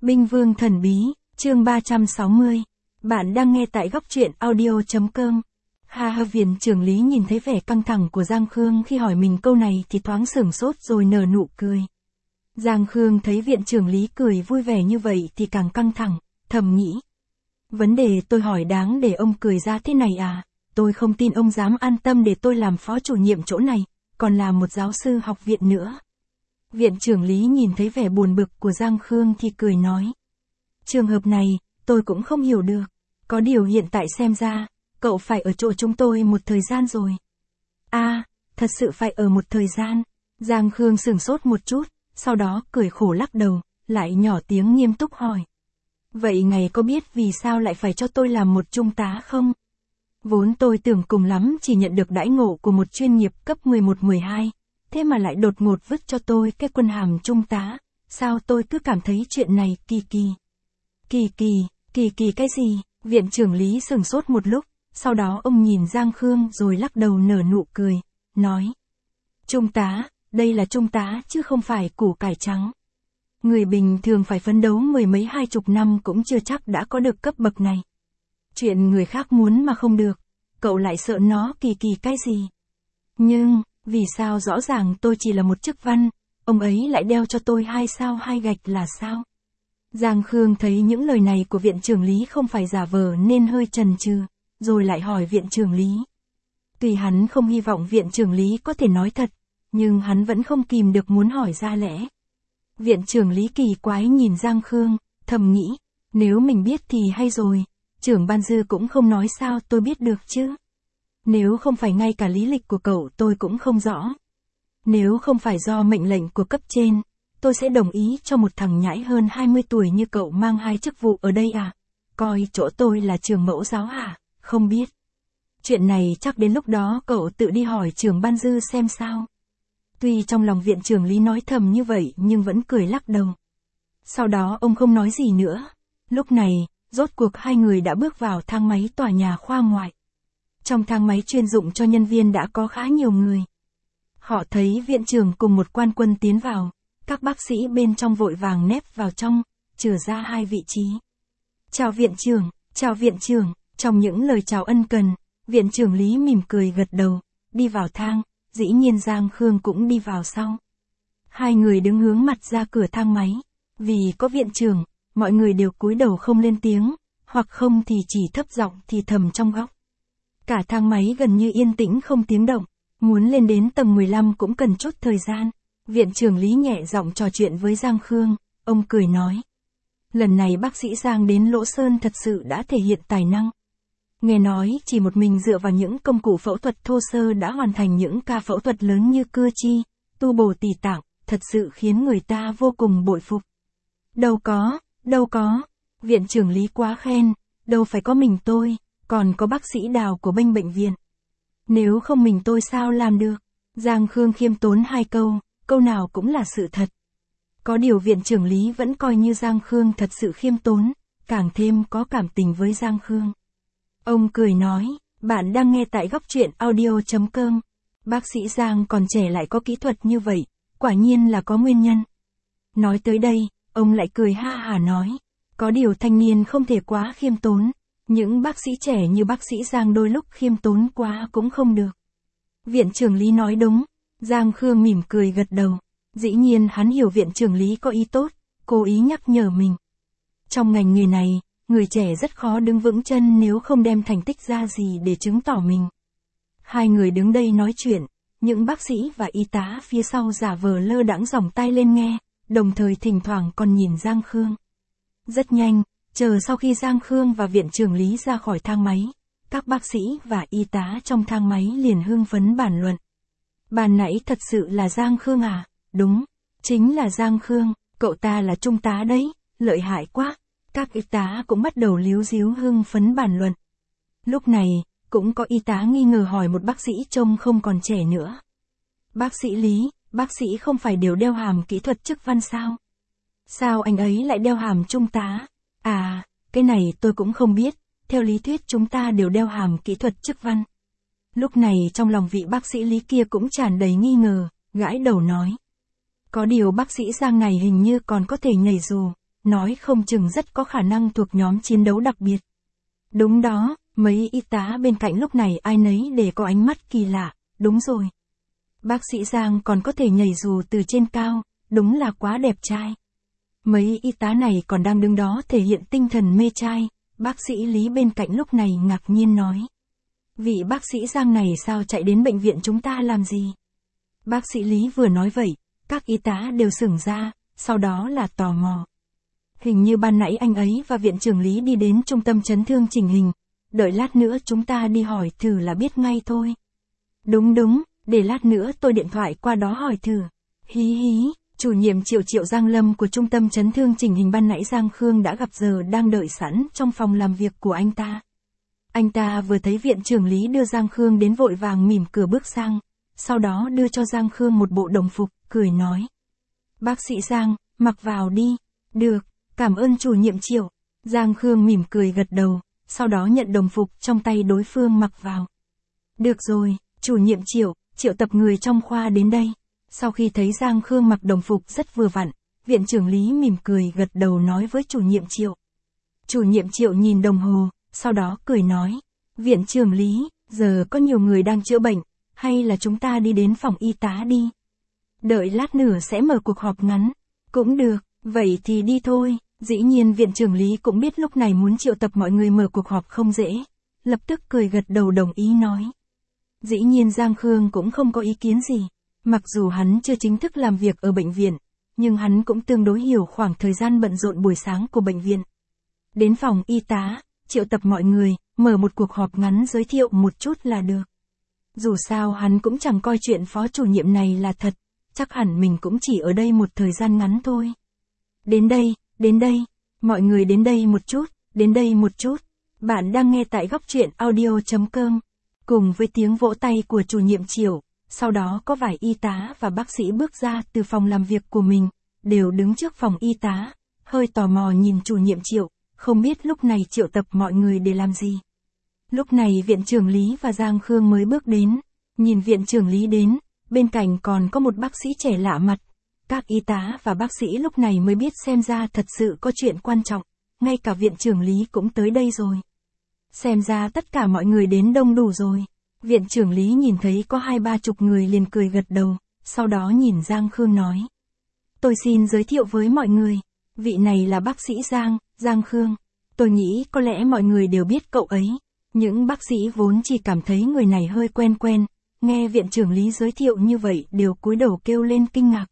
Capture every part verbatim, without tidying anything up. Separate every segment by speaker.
Speaker 1: Binh Vương Thần Bí, chương ba trăm sáu mươi. Bạn đang nghe tại góc truyện audio.com. Ha ha, viện trưởng Lý nhìn thấy vẻ căng thẳng của Giang Khương khi hỏi mình câu này thì thoáng sửng sốt rồi nở nụ cười. Giang Khương thấy viện trưởng Lý cười vui vẻ như vậy thì càng căng thẳng, thầm nghĩ. Vấn đề tôi hỏi đáng để ông cười ra thế này à, tôi không tin ông dám an tâm để tôi làm phó chủ nhiệm chỗ này, còn là một giáo sư học viện nữa. Viện trưởng Lý nhìn thấy vẻ buồn bực của Giang Khương thì cười nói. Trường hợp này, tôi cũng không hiểu được. Có điều hiện tại xem ra, cậu phải ở chỗ chúng tôi một thời gian rồi. À, thật sự phải ở một thời gian. Giang Khương sửng sốt một chút, sau đó cười khổ lắc đầu, lại nhỏ tiếng nghiêm túc hỏi. Vậy ngài có biết vì sao lại phải cho tôi làm một trung tá không? Vốn tôi tưởng cùng lắm chỉ nhận được đãi ngộ của một chuyên nghiệp cấp mười một mười hai. Thế mà lại đột ngột vứt cho tôi cái quân hàm trung tá, sao tôi cứ cảm thấy chuyện này kỳ kỳ. Kỳ kỳ, kỳ kỳ cái gì? Viện trưởng Lý sửng sốt một lúc, sau đó ông nhìn Giang Khương rồi lắc đầu nở nụ cười, nói. Trung tá, đây là trung tá chứ không phải củ cải trắng. Người bình thường phải phấn đấu mười mấy hai chục năm cũng chưa chắc đã có được cấp bậc này. Chuyện người khác muốn mà không được, cậu lại sợ nó kỳ kỳ cái gì? Nhưng... Vì sao rõ ràng tôi chỉ là một chức văn, ông ấy lại đeo cho tôi hai sao hai gạch là sao? Giang Khương thấy những lời này của viện trưởng Lý không phải giả vờ nên hơi chần chừ, rồi lại hỏi viện trưởng Lý. Tuy hắn không hy vọng viện trưởng Lý có thể nói thật, nhưng hắn vẫn không kìm được muốn hỏi ra lẽ. Viện trưởng Lý kỳ quái nhìn Giang Khương, thầm nghĩ, nếu mình biết thì hay rồi, trưởng ban dư cũng không nói sao tôi biết được chứ. Nếu không phải ngay cả lý lịch của cậu tôi cũng không rõ. Nếu không phải do mệnh lệnh của cấp trên, tôi sẽ đồng ý cho một thằng nhãi hơn hai mươi tuổi như cậu mang hai chức vụ ở đây à? Coi chỗ tôi là trường mẫu giáo à? Không biết. Chuyện này chắc đến lúc đó cậu tự đi hỏi trưởng ban dư xem sao. Tuy trong lòng viện trưởng Lý nói thầm như vậy nhưng vẫn cười lắc đầu. Sau đó ông không nói gì nữa. Lúc này, rốt cuộc hai người đã bước vào thang máy tòa nhà khoa ngoại. Trong thang máy chuyên dụng cho nhân viên đã có khá nhiều người. Họ thấy viện trưởng cùng một quan quân tiến vào, các bác sĩ bên trong vội vàng nép vào trong, chừa ra hai vị trí. Chào viện trưởng, chào viện trưởng, trong những lời chào ân cần, viện trưởng Lý mỉm cười gật đầu, đi vào thang, dĩ nhiên Giang Khương cũng đi vào sau. Hai người đứng hướng mặt ra cửa thang máy, vì có viện trưởng, mọi người đều cúi đầu không lên tiếng, hoặc không thì chỉ thấp giọng thì thầm trong góc. Cả thang máy gần như yên tĩnh không tiếng động, muốn lên đến tầng mười lăm cũng cần chút thời gian. Viện trưởng Lý nhẹ giọng trò chuyện với Giang Khương, ông cười nói. Lần này bác sĩ Giang đến Lỗ Sơn thật sự đã thể hiện tài năng. Nghe nói chỉ một mình dựa vào những công cụ phẫu thuật thô sơ đã hoàn thành những ca phẫu thuật lớn như cưa chi, tu bổ tỳ tạng, thật sự khiến người ta vô cùng bội phục. Đâu có, đâu có, viện trưởng Lý quá khen, đâu phải có mình tôi. Còn có bác sĩ Đào của bên bệnh viện. Nếu không mình tôi sao làm được? Giang Khương khiêm tốn hai câu, câu nào cũng là sự thật. Có điều viện trưởng Lý vẫn coi như Giang Khương thật sự khiêm tốn, càng thêm có cảm tình với Giang Khương. Ông cười nói, bạn đang nghe tại góc truyện audio.com. Bác sĩ Giang còn trẻ lại có kỹ thuật như vậy, quả nhiên là có nguyên nhân. Nói tới đây, ông lại cười ha hả nói, có điều thanh niên không thể quá khiêm tốn. Những bác sĩ trẻ như bác sĩ Giang đôi lúc khiêm tốn quá cũng không được. Viện trưởng Lý nói đúng, Giang Khương mỉm cười gật đầu. Dĩ nhiên hắn hiểu viện trưởng Lý có ý tốt, cố ý nhắc nhở mình. Trong ngành nghề này, người trẻ rất khó đứng vững chân nếu không đem thành tích ra gì để chứng tỏ mình. Hai người đứng đây nói chuyện, những bác sĩ và y tá phía sau giả vờ lơ đãng giỏng tai lên nghe, đồng thời thỉnh thoảng còn nhìn Giang Khương. Rất nhanh. Chờ sau khi Giang Khương và viện trưởng Lý ra khỏi thang máy, các bác sĩ và y tá trong thang máy liền hưng phấn bàn luận. Bàn nãy thật sự là Giang Khương à? Đúng, chính là Giang Khương, cậu ta là trung tá đấy, lợi hại quá. Các y tá cũng bắt đầu líu díu hưng phấn bàn luận. Lúc này, cũng có y tá nghi ngờ hỏi một bác sĩ trông không còn trẻ nữa. Bác sĩ Lý, bác sĩ không phải đều đeo hàm kỹ thuật chức văn sao? Sao anh ấy lại đeo hàm trung tá? À, cái này tôi cũng không biết, theo lý thuyết chúng ta đều đeo hàm kỹ thuật chức văn. Lúc này trong lòng vị bác sĩ Lý kia cũng tràn đầy nghi ngờ, gãi đầu nói. Có điều bác sĩ Giang này hình như còn có thể nhảy dù, nói không chừng rất có khả năng thuộc nhóm chiến đấu đặc biệt. Đúng đó, mấy y tá bên cạnh lúc này ai nấy để có ánh mắt kỳ lạ, đúng rồi. Bác sĩ Giang còn có thể nhảy dù từ trên cao, đúng là quá đẹp trai. Mấy y tá này còn đang đứng đó thể hiện tinh thần mê trai, bác sĩ Lý bên cạnh lúc này ngạc nhiên nói. Vị bác sĩ Giang này sao chạy đến bệnh viện chúng ta làm gì? Bác sĩ Lý vừa nói vậy, các y tá đều sửng ra, sau đó là tò mò. Hình như ban nãy anh ấy và viện trưởng Lý đi đến trung tâm chấn thương chỉnh hình, đợi lát nữa chúng ta đi hỏi thử là biết ngay thôi. Đúng đúng, để lát nữa tôi điện thoại qua đó hỏi thử. Hí hí, chủ nhiệm Triệu Triệu Giang Lâm của trung tâm chấn thương chỉnh hình ban nãy Giang Khương đã gặp giờ đang đợi sẵn trong phòng làm việc của anh ta. Anh ta vừa thấy viện trưởng Lý đưa Giang Khương đến vội vàng mỉm cửa bước sang, sau đó đưa cho Giang Khương một bộ đồng phục, cười nói. Bác sĩ Giang, mặc vào đi. Được, cảm ơn chủ nhiệm Triệu. Giang Khương mỉm cười gật đầu, sau đó nhận đồng phục trong tay đối phương mặc vào. Được rồi, chủ nhiệm Triệu, triệu tập người trong khoa đến đây. Sau khi thấy Giang Khương mặc đồng phục rất vừa vặn, viện trưởng Lý mỉm cười gật đầu nói với chủ nhiệm Triệu. Chủ nhiệm Triệu nhìn đồng hồ, sau đó cười nói. Viện trưởng Lý, giờ có nhiều người đang chữa bệnh, hay là chúng ta đi đến phòng y tá đi? Đợi lát nữa sẽ mở cuộc họp ngắn. Cũng được, vậy thì đi thôi. Dĩ nhiên viện trưởng Lý cũng biết lúc này muốn triệu tập mọi người mở cuộc họp không dễ. Lập tức cười gật đầu đồng ý nói. Dĩ nhiên Giang Khương cũng không có ý kiến gì. Mặc dù hắn chưa chính thức làm việc ở bệnh viện, nhưng hắn cũng tương đối hiểu khoảng thời gian bận rộn buổi sáng của bệnh viện. Đến phòng y tá, triệu tập mọi người, mở một cuộc họp ngắn giới thiệu một chút là được. Dù sao hắn cũng chẳng coi chuyện phó chủ nhiệm này là thật, chắc hẳn mình cũng chỉ ở đây một thời gian ngắn thôi. Đến đây, đến đây, mọi người đến đây một chút, đến đây một chút. Bạn đang nghe tại góc truyện audio chấm com. Cùng với tiếng vỗ tay của chủ nhiệm Triệu, sau đó có vài y tá và bác sĩ bước ra từ phòng làm việc của mình, đều đứng trước phòng y tá, hơi tò mò nhìn chủ nhiệm Triệu, không biết lúc này triệu tập mọi người để làm gì. Lúc này viện trưởng Lý và Giang Khương mới bước đến, nhìn viện trưởng Lý đến, bên cạnh còn có một bác sĩ trẻ lạ mặt. Các y tá và bác sĩ lúc này mới biết xem ra thật sự có chuyện quan trọng, ngay cả viện trưởng Lý cũng tới đây rồi. Xem ra tất cả mọi người đến đông đủ rồi. Viện trưởng Lý nhìn thấy có hai ba chục người liền cười gật đầu, sau đó nhìn Giang Khương nói. Tôi xin giới thiệu với mọi người, vị này là bác sĩ Giang, Giang Khương. Tôi nghĩ có lẽ mọi người đều biết cậu ấy. Những bác sĩ vốn chỉ cảm thấy người này hơi quen quen, nghe viện trưởng Lý giới thiệu như vậy đều cúi đầu kêu lên kinh ngạc.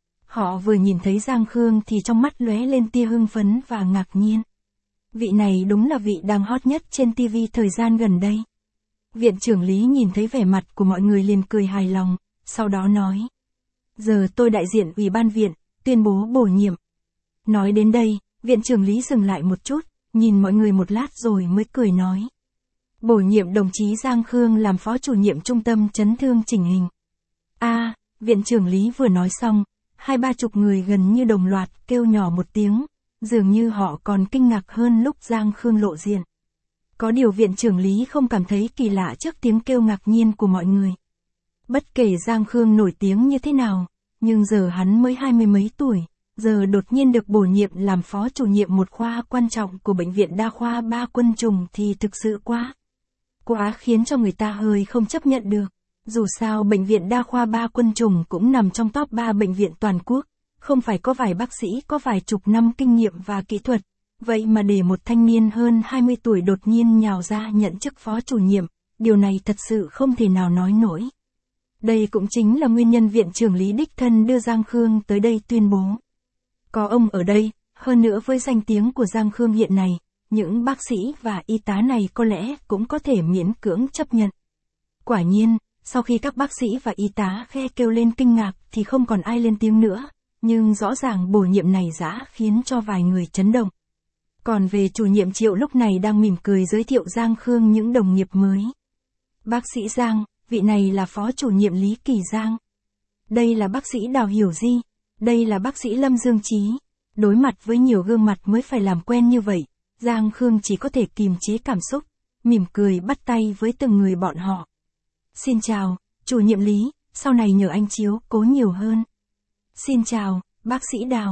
Speaker 1: Họ vừa nhìn thấy Giang Khương thì trong mắt lóe lên tia hưng phấn và ngạc nhiên. Vị này đúng là vị đang hot nhất trên ti vi thời gian gần đây. Viện trưởng Lý nhìn thấy vẻ mặt của mọi người liền cười hài lòng, sau đó nói. Giờ tôi đại diện ủy ban viện, tuyên bố bổ nhiệm. Nói đến đây, viện trưởng Lý dừng lại một chút, nhìn mọi người một lát rồi mới cười nói. Bổ nhiệm đồng chí Giang Khương làm phó chủ nhiệm trung tâm chấn thương chỉnh hình. A, à, viện trưởng Lý vừa nói xong, hai ba chục người gần như đồng loạt kêu nhỏ một tiếng, dường như họ còn kinh ngạc hơn lúc Giang Khương lộ diện. Có điều viện trưởng Lý không cảm thấy kỳ lạ trước tiếng kêu ngạc nhiên của mọi người. Bất kể Giang Khương nổi tiếng như thế nào, nhưng giờ hắn mới hai mươi mấy tuổi, giờ đột nhiên được bổ nhiệm làm phó chủ nhiệm một khoa quan trọng của bệnh viện đa khoa Ba Quân Trùng thì thực sự quá. Quá khiến cho người ta hơi không chấp nhận được. Dù sao bệnh viện đa khoa Ba Quân Trùng cũng nằm trong top ba bệnh viện toàn quốc, không phải có vài bác sĩ có vài chục năm kinh nghiệm và kỹ thuật, vậy mà để một thanh niên hơn hai mươi tuổi đột nhiên nhào ra nhận chức phó chủ nhiệm, điều này thật sự không thể nào nói nổi. Đây cũng chính là nguyên nhân viện trưởng Lý đích thân đưa Giang Khương tới đây tuyên bố. Có ông ở đây, hơn nữa với danh tiếng của Giang Khương hiện nay, những bác sĩ và y tá này có lẽ cũng có thể miễn cưỡng chấp nhận. Quả nhiên, sau khi các bác sĩ và y tá khe kêu lên kinh ngạc thì không còn ai lên tiếng nữa, nhưng rõ ràng bổ nhiệm này dã khiến cho vài người chấn động. Còn về chủ nhiệm Triệu lúc này đang mỉm cười giới thiệu Giang Khương những đồng nghiệp mới. Bác sĩ Giang, vị này là phó chủ nhiệm Lý Kỳ Giang. Đây là bác sĩ Đào Hiểu Di, đây là bác sĩ Lâm Dương Trí. Đối mặt với nhiều gương mặt mới phải làm quen như vậy, Giang Khương chỉ có thể kìm chế cảm xúc, mỉm cười bắt tay với từng người bọn họ. Xin chào, chủ nhiệm Lý, sau này nhờ anh chiếu cố nhiều hơn. Xin chào, bác sĩ Đào.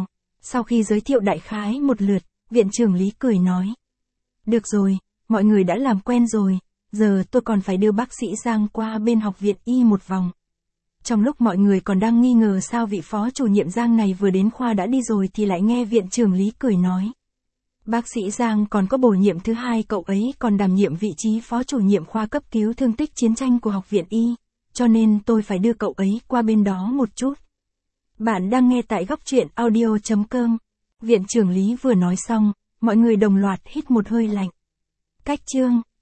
Speaker 1: Sau khi giới thiệu đại khái một lượt, viện trưởng Lý cười nói. Được rồi, mọi người đã làm quen rồi, giờ tôi còn phải đưa bác sĩ Giang qua bên học viện y một vòng. Trong lúc mọi người còn đang nghi ngờ sao vị phó chủ nhiệm Giang này vừa đến khoa đã đi rồi thì lại nghe viện trưởng Lý cười nói. Bác sĩ Giang còn có bổ nhiệm thứ hai, cậu ấy còn đảm nhiệm vị trí phó chủ nhiệm khoa cấp cứu thương tích chiến tranh của học viện y, cho nên tôi phải đưa cậu ấy qua bên đó một chút. Bạn đang nghe tại góc truyện audio chấm com. Viện trưởng Lý vừa nói xong, mọi người đồng loạt hít một hơi lạnh. Cách chương